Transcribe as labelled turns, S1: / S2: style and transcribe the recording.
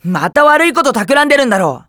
S1: また悪いこと企んでるんだろ。